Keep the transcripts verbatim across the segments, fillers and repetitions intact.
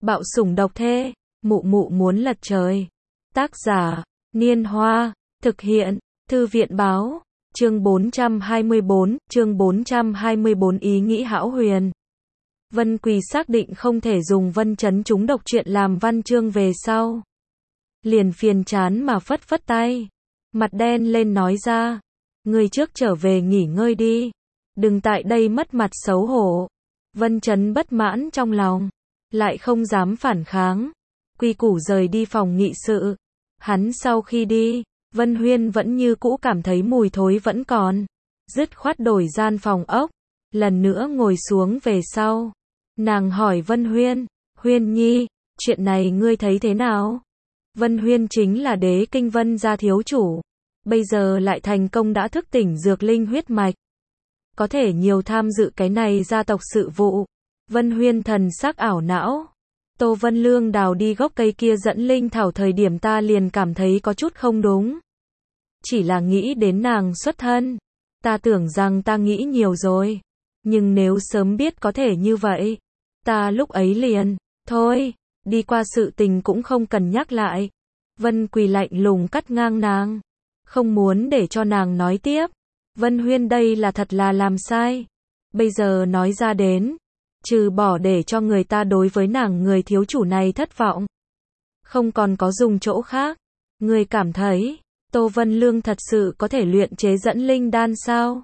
Bạo sủng độc thê, mụ mụ muốn lật trời. Tác giả, Niên Hoa, thực hiện, Thư viện báo, chương bốn trăm hai mươi bốn, chương bốn trăm hai mươi bốn ý nghĩ hão huyền. Vân Quỳ xác định không thể dùng Vân Chấn trúng độc chuyện làm văn chương về sau. Liền phiền chán mà phất phất tay. Mặt đen lên nói ra. Người trước trở về nghỉ ngơi đi. Đừng tại đây mất mặt xấu hổ. Vân Chấn bất mãn trong lòng. Lại không dám phản kháng. Quy củ rời đi phòng nghị sự. Hắn sau khi đi, Vân Huyên vẫn như cũ cảm thấy mùi thối vẫn còn. Dứt khoát đổi gian phòng ốc. Lần nữa ngồi xuống về sau. Nàng hỏi Vân Huyên, Huyên Nhi, chuyện này ngươi thấy thế nào? Vân Huyên chính là đế kinh Vân gia thiếu chủ. Bây giờ lại thành công đã thức tỉnh dược linh huyết mạch. Có thể nhiều tham dự cái này gia tộc sự vụ. Vân Huyên thần sắc ảo não. Tô Vân Lương đào đi gốc cây kia dẫn linh thảo thời điểm ta liền cảm thấy có chút không đúng. Chỉ là nghĩ đến nàng xuất thân. Ta tưởng rằng ta nghĩ nhiều rồi. Nhưng nếu sớm biết có thể như vậy, ta lúc ấy liền, thôi, đi qua sự tình cũng không cần nhắc lại. Vân Quỳ lạnh lùng cắt ngang nàng. Không muốn để cho nàng nói tiếp. Vân Huyên đây là thật là làm sai. Bây giờ nói ra đến. Trừ bỏ để cho người ta đối với nàng người thiếu chủ này thất vọng. Không còn có dùng chỗ khác. Người cảm thấy, Tô Vân Lương thật sự có thể luyện chế dẫn linh đan sao?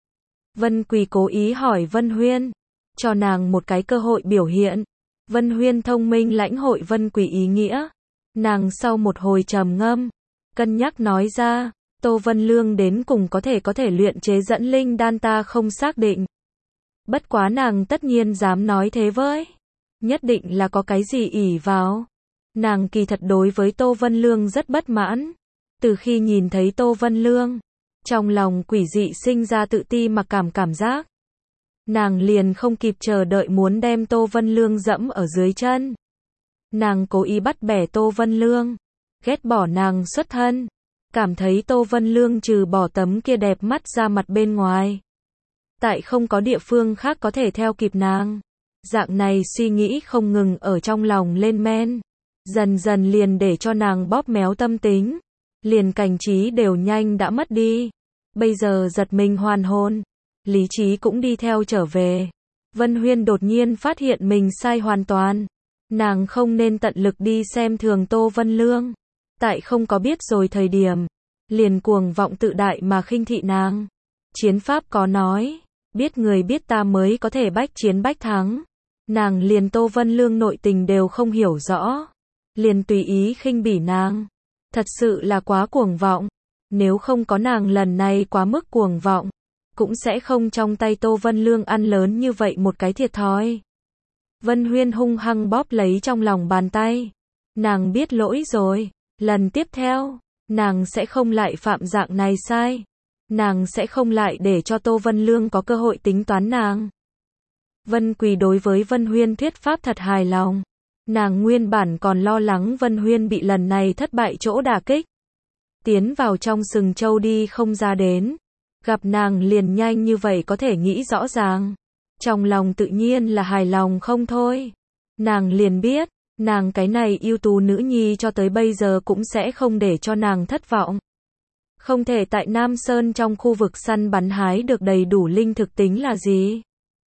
Vân Quỳ cố ý hỏi Vân Huyên. Cho nàng một cái cơ hội biểu hiện. Vân Huyên thông minh lãnh hội Vân Quỳ ý nghĩa. Nàng sau một hồi trầm ngâm. Cân nhắc nói ra. Tô Vân Lương đến cùng có thể có thể luyện chế dẫn linh đan ta không xác định. Bất quá nàng tất nhiên dám nói thế với. Nhất định là có cái gì ỷ vào. Nàng kỳ thật đối với Tô Vân Lương rất bất mãn. Từ khi nhìn thấy Tô Vân Lương, trong lòng quỷ dị sinh ra tự ti mặc cảm cảm giác. Nàng liền không kịp chờ đợi muốn đem Tô Vân Lương dẫm ở dưới chân. Nàng cố ý bắt bẻ Tô Vân Lương. Ghét bỏ nàng xuất thân. Cảm thấy Tô Vân Lương trừ bỏ tấm kia đẹp mắt ra mặt bên ngoài. Tại không có địa phương khác có thể theo kịp nàng. Dạng này suy nghĩ không ngừng ở trong lòng lên men. Dần dần liền để cho nàng bóp méo tâm tính. Liền cảnh trí đều nhanh đã mất đi. Bây giờ giật mình hoàn hồn. Lý trí cũng đi theo trở về. Vân Huyên đột nhiên phát hiện mình sai hoàn toàn. Nàng không nên tận lực đi xem thường Tô Vân Lương. Tại không có biết rồi thời điểm. Liền cuồng vọng tự đại mà khinh thị nàng. Chiến pháp có nói. Biết người biết ta mới có thể bách chiến bách thắng. Nàng liền Tô Vân Lương nội tình đều không hiểu rõ. Liền tùy ý khinh bỉ nàng. Thật sự là quá cuồng vọng. Nếu không có nàng lần này quá mức cuồng vọng. Cũng sẽ không trong tay Tô Vân Lương ăn lớn như vậy một cái thiệt thòi. Vân Huyên hung hăng bóp lấy trong lòng bàn tay. Nàng biết lỗi rồi. Lần tiếp theo, nàng sẽ không lại phạm dạng này sai. Nàng sẽ không lại để cho Tô Vân Lương có cơ hội tính toán nàng. Vân Quỳ đối với Vân Huyên thuyết pháp thật hài lòng. Nàng nguyên bản còn lo lắng Vân Huyên bị lần này thất bại chỗ đả kích. Tiến vào trong sừng châu đi không ra đến. Gặp nàng liền nhanh như vậy có thể nghĩ rõ ràng. Trong lòng tự nhiên là hài lòng không thôi. Nàng liền biết, nàng cái này ưu tú nữ nhi cho tới bây giờ cũng sẽ không để cho nàng thất vọng. Không thể tại Nam Sơn trong khu vực săn bắn hái được đầy đủ linh thực tính là gì.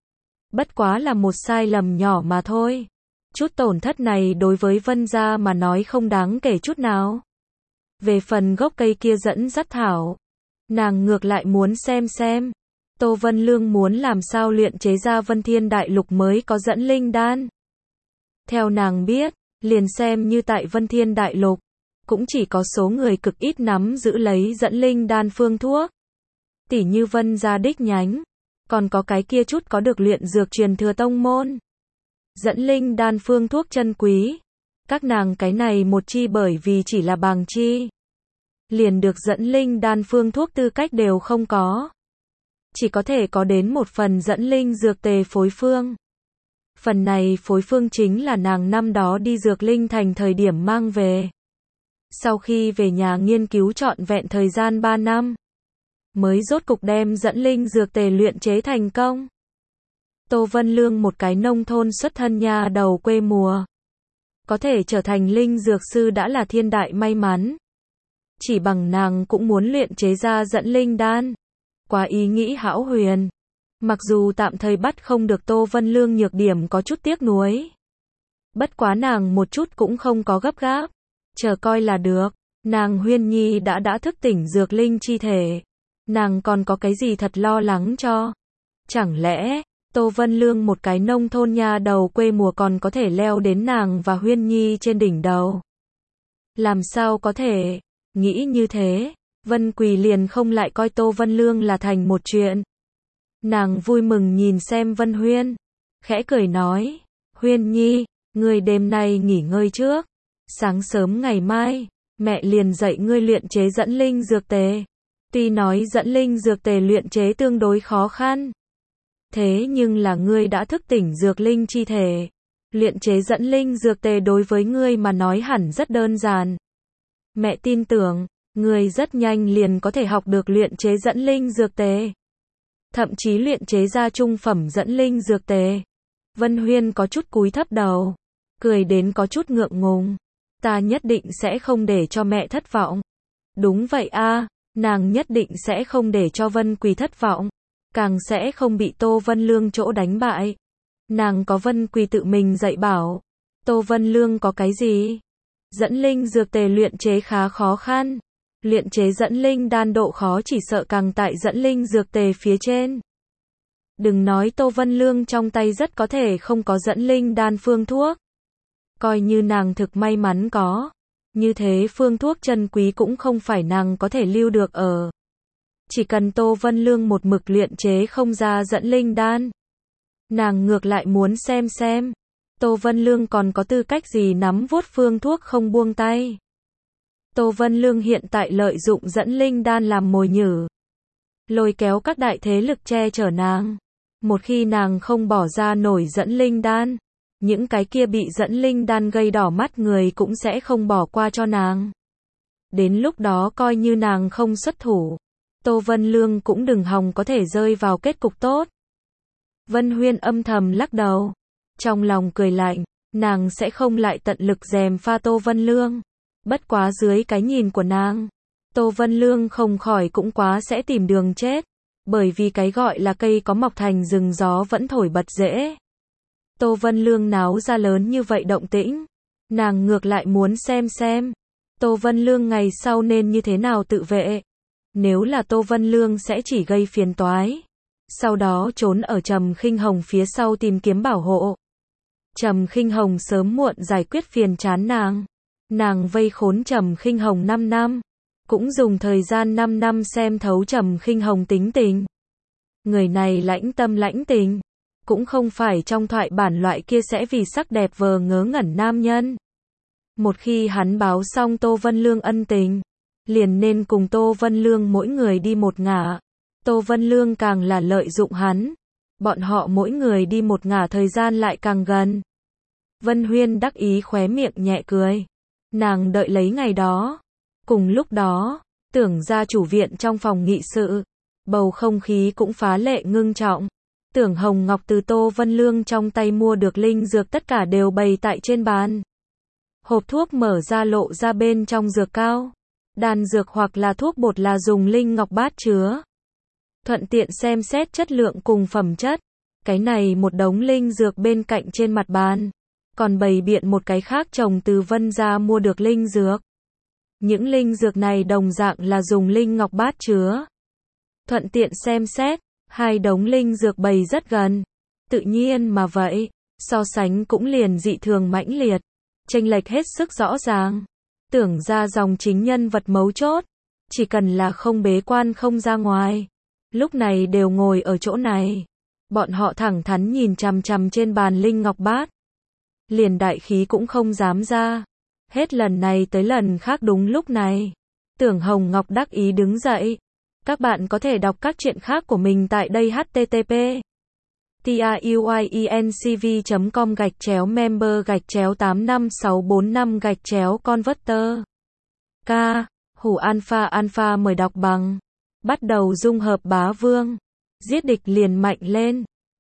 Bất quá là một sai lầm nhỏ mà thôi. Chút tổn thất này đối với Vân gia mà nói không đáng kể chút nào. Về phần gốc cây kia dẫn dắt thảo. Nàng ngược lại muốn xem xem. Tô Vân Lương muốn làm sao luyện chế ra Vân Thiên Đại Lục mới có dẫn linh đan. Theo nàng biết, liền xem như tại Vân Thiên Đại Lục. Cũng chỉ có số người cực ít nắm giữ lấy dẫn linh đan phương thuốc. Tỉ như Vân gia đích nhánh. Còn có cái kia chút có được luyện dược truyền thừa tông môn. Dẫn linh đan phương thuốc chân quý. Các nàng cái này một chi bởi vì chỉ là bàng chi. Liền được dẫn linh đan phương thuốc tư cách đều không có. Chỉ có thể có đến một phần dẫn linh dược tề phối phương. Phần này phối phương chính là nàng năm đó đi dược linh thành thời điểm mang về. Sau khi về nhà nghiên cứu trọn vẹn thời gian ba năm. Mới rốt cục đem dẫn linh dược tề luyện chế thành công. Tô Vân Lương một cái nông thôn xuất thân nhà đầu quê mùa. có thể trở thành linh dược sư đã là thiên đại may mắn. Chỉ bằng nàng cũng muốn luyện chế ra dẫn linh đan. Quá ý nghĩ hão huyền. Mặc dù tạm thời bắt không được Tô Vân Lương nhược điểm có chút tiếc nuối. Bất quá nàng một chút cũng không có gấp gáp. Chờ coi là được. Nàng Huyên Nhi đã đã thức tỉnh dược linh chi thể. Nàng còn có cái gì thật lo lắng cho? Chẳng lẽ, Tô Vân Lương một cái nông thôn nha đầu quê mùa còn có thể leo đến nàng và Huyên Nhi trên đỉnh đầu? Làm sao có thể? Nghĩ như thế, Vân Quỳ liền không lại coi Tô Vân Lương là thành một chuyện. Nàng vui mừng nhìn xem Vân Huyên, khẽ cười nói, Huyên Nhi, ngươi đêm nay nghỉ ngơi trước, sáng sớm ngày mai, mẹ liền dạy ngươi luyện chế dẫn linh dược tề. Tuy nói dẫn linh dược tề luyện chế tương đối khó khăn, thế nhưng là ngươi đã thức tỉnh dược linh chi thể. Luyện chế dẫn linh dược tề đối với ngươi mà nói hẳn rất đơn giản. Mẹ tin tưởng, ngươi rất nhanh liền có thể học được luyện chế dẫn linh dược tề. Thậm chí luyện chế ra trung phẩm dẫn linh dược tề. Vân Huyên có chút cúi thấp đầu, cười đến có chút ngượng ngùng. Ta nhất định sẽ không để cho mẹ thất vọng. Đúng vậy a, nàng nhất định sẽ không để cho Vân Quỳ thất vọng. Càng sẽ không bị Tô Vân Lương chỗ đánh bại. Nàng có Vân Quỳ tự mình dạy bảo. Tô Vân Lương có cái gì? Dẫn linh dược tề luyện chế khá khó khăn. Luyện chế dẫn linh đan độ khó chỉ sợ càng tại dẫn linh dược tề phía trên. Đừng nói Tô Vân Lương trong tay rất có thể không có dẫn linh đan phương thuốc. Coi như nàng thực may mắn có. Như thế phương thuốc chân quý cũng không phải nàng có thể lưu được ở. Chỉ cần Tô Vân Lương một mực luyện chế không ra dẫn linh đan. Nàng ngược lại muốn xem xem. Tô Vân Lương còn có tư cách gì nắm vuốt phương thuốc không buông tay. Tô Vân Lương hiện tại lợi dụng dẫn linh đan làm mồi nhử. Lôi kéo các đại thế lực che chở nàng. Một khi nàng không bỏ ra nổi dẫn linh đan, những cái kia bị dẫn linh đan gây đỏ mắt người cũng sẽ không bỏ qua cho nàng. Đến lúc đó coi như nàng không xuất thủ, Tô Vân Lương cũng đừng hòng có thể rơi vào kết cục tốt. Vân Huyên âm thầm lắc đầu, trong lòng cười lạnh, nàng sẽ không lại tận lực gièm pha Tô Vân Lương. Bất quá dưới cái nhìn của nàng, Tô Vân Lương không khỏi cũng quá sẽ tìm đường chết, bởi vì cái gọi là cây có mọc thành rừng gió vẫn thổi bật rễ. Tô Vân Lương náo ra lớn như vậy động tĩnh, nàng ngược lại muốn xem xem, Tô Vân Lương ngày sau nên như thế nào tự vệ. Nếu là Tô Vân Lương sẽ chỉ gây phiền toái, sau đó trốn ở Trầm Khinh Hồng phía sau tìm kiếm bảo hộ. Trầm Khinh Hồng sớm muộn giải quyết phiền chán nàng. Nàng vây khốn Trầm Khinh Hồng năm năm, cũng dùng thời gian năm năm xem thấu Trầm Khinh Hồng tính tình. Người này lãnh tâm lãnh tình, cũng không phải trong thoại bản loại kia sẽ vì sắc đẹp vờ ngớ ngẩn nam nhân. Một khi hắn báo xong Tô Vân Lương ân tình, liền nên cùng Tô Vân Lương mỗi người đi một ngả. Tô Vân Lương càng là lợi dụng hắn, bọn họ mỗi người đi một ngả thời gian lại càng gần. Vân Huyên đắc ý khóe miệng nhẹ cười. Nàng đợi lấy ngày đó. Cùng lúc đó, Tưởng gia chủ viện trong phòng nghị sự, bầu không khí cũng phá lệ ngưng trọng. Tưởng Hồng Ngọc từ Tô Vân Lương trong tay mua được linh dược tất cả đều bày tại trên bàn. Hộp thuốc mở ra lộ ra bên trong dược cao. Đan dược hoặc là thuốc bột là dùng linh ngọc bát chứa. Thuận tiện xem xét chất lượng cùng phẩm chất. Cái này một đống linh dược bên cạnh trên mặt bàn. Còn bày biện một cái khác trồng từ Vân gia mua được linh dược. Những linh dược này đồng dạng là dùng linh ngọc bát chứa. Thuận tiện xem xét, hai đống linh dược bày rất gần. Tự nhiên mà vậy, so sánh cũng liền dị thường mãnh liệt. Chênh lệch hết sức rõ ràng. Tưởng ra dòng chính nhân vật mấu chốt. Chỉ cần là không bế quan không ra ngoài. Lúc này đều ngồi ở chỗ này. Bọn họ thẳng thắn nhìn chằm chằm trên bàn linh ngọc bát. Liền đại khí cũng không dám ra. Hết lần này tới lần khác đúng lúc này. Tưởng Hồng Ngọc đắc ý đứng dậy. Các bạn có thể đọc các truyện khác của mình tại đây h t t p truyencv chấm com gạch chéo member gạch chéo tám năm sáu bốn năm gạch chéo converter. K. Hủ Alpha Alpha mời đọc bằng. Bắt đầu dung hợp bá vương. Giết địch liền mạnh lên.